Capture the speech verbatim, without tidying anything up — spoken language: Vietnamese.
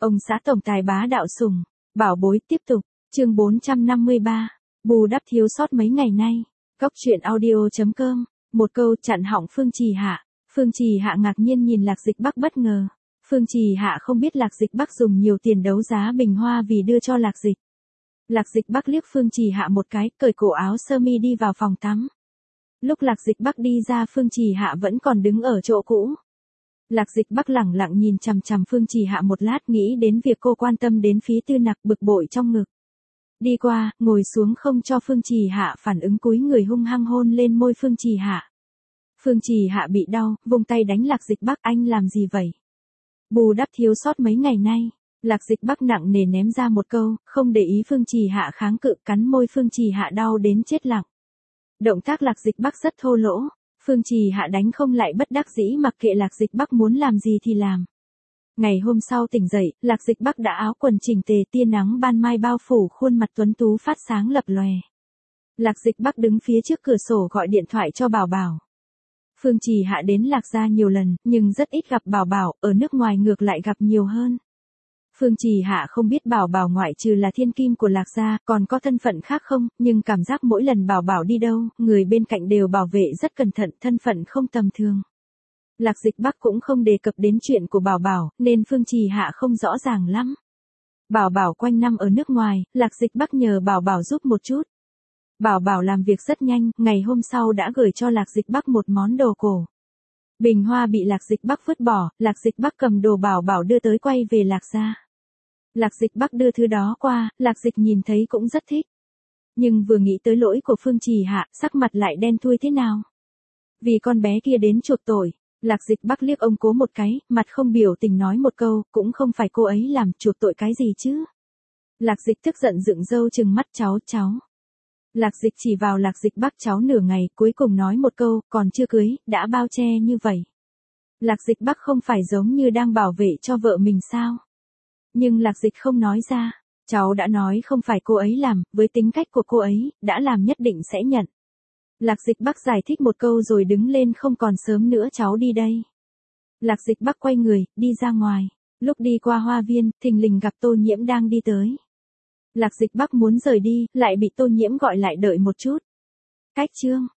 Ông xã tổng tài bá đạo sủng, bảo bối tiếp tục, chương bốn trăm năm mươi ba, bù đắp thiếu sót mấy ngày nay, góc truyện audio.com, một câu chặn họng Phương Trì Hạ, Phương Trì Hạ ngạc nhiên nhìn Lạc Dịch Bắc bất ngờ, Phương Trì Hạ không biết Lạc Dịch Bắc dùng nhiều tiền đấu giá bình hoa vì đưa cho Lạc Dịch. Lạc Dịch Bắc liếc Phương Trì Hạ một cái, cởi cổ áo sơ mi đi vào phòng tắm. Lúc Lạc Dịch Bắc đi ra Phương Trì Hạ vẫn còn đứng ở chỗ cũ. Lạc Dịch Bắc lẳng lặng nhìn chằm chằm Phương Trì Hạ một lát, nghĩ đến việc cô quan tâm đến phí tư nặc, bực bội trong ngực. Đi qua, ngồi xuống không cho Phương Trì Hạ phản ứng, cúi người hung hăng hôn lên môi Phương Trì Hạ. Phương Trì Hạ bị đau, vung tay đánh Lạc Dịch Bắc, anh làm gì vậy? Bù đắp thiếu sót mấy ngày nay. Lạc Dịch Bắc nặng nề ném ra một câu, không để ý Phương Trì Hạ kháng cự, cắn môi Phương Trì Hạ đau đến chết lặng. Động tác Lạc Dịch Bắc rất thô lỗ, Phương Trì Hạ đánh không lại, bất đắc dĩ mặc kệ Lạc Dịch Bắc muốn làm gì thì làm. Ngày hôm sau tỉnh dậy, Lạc Dịch Bắc đã áo quần chỉnh tề, tia nắng ban mai bao phủ khuôn mặt tuấn tú phát sáng lập lòe. Lạc Dịch Bắc đứng phía trước cửa sổ gọi điện thoại cho Bảo Bảo. Phương Trì Hạ đến Lạc gia nhiều lần, nhưng rất ít gặp Bảo Bảo, ở nước ngoài ngược lại gặp nhiều hơn. Phương Trì Hạ không biết Bảo Bảo ngoại trừ là thiên kim của Lạc gia, còn có thân phận khác không, nhưng cảm giác mỗi lần Bảo Bảo đi đâu, người bên cạnh đều bảo vệ rất cẩn thận, thân phận không tầm thường. Lạc Dịch Bắc cũng không đề cập đến chuyện của Bảo Bảo, nên Phương Trì Hạ không rõ ràng lắm. Bảo Bảo quanh năm ở nước ngoài, Lạc Dịch Bắc nhờ Bảo Bảo giúp một chút. Bảo Bảo làm việc rất nhanh, ngày hôm sau đã gửi cho Lạc Dịch Bắc một món đồ cổ. Bình hoa bị Lạc Dịch Bắc vứt bỏ, Lạc Dịch Bắc cầm đồ Bảo Bảo đưa tới quay về Lạc gia. Lạc Dịch Bắc đưa thứ đó qua, Lạc Dịch nhìn thấy cũng rất thích. Nhưng vừa nghĩ tới lỗi của Phương Trì Hạ, sắc mặt lại đen thui thế nào. Vì con bé kia đến chuộc tội, Lạc Dịch Bắc liếc ông cố một cái, mặt không biểu tình nói một câu, cũng không phải cô ấy làm, chuộc tội cái gì chứ. Lạc Dịch tức giận dựng râu trừng mắt, cháu, cháu. Lạc Dịch chỉ vào Lạc Dịch Bắc cháu nửa ngày, cuối cùng nói một câu, còn chưa cưới, đã bao che như vậy. Lạc Dịch Bắc không phải giống như đang bảo vệ cho vợ mình sao? Nhưng Lạc Dịch không nói ra, cháu đã nói không phải cô ấy làm, với tính cách của cô ấy, đã làm nhất định sẽ nhận. Lạc Dịch Bắc giải thích một câu rồi đứng lên, không còn sớm nữa, cháu đi đây. Lạc Dịch Bắc quay người, đi ra ngoài, lúc đi qua hoa viên, thình lình gặp Tô Nhiễm đang đi tới. Lạc Dịch Bắc muốn rời đi, lại bị Tô Nhiễm gọi lại, đợi một chút. Cách chương.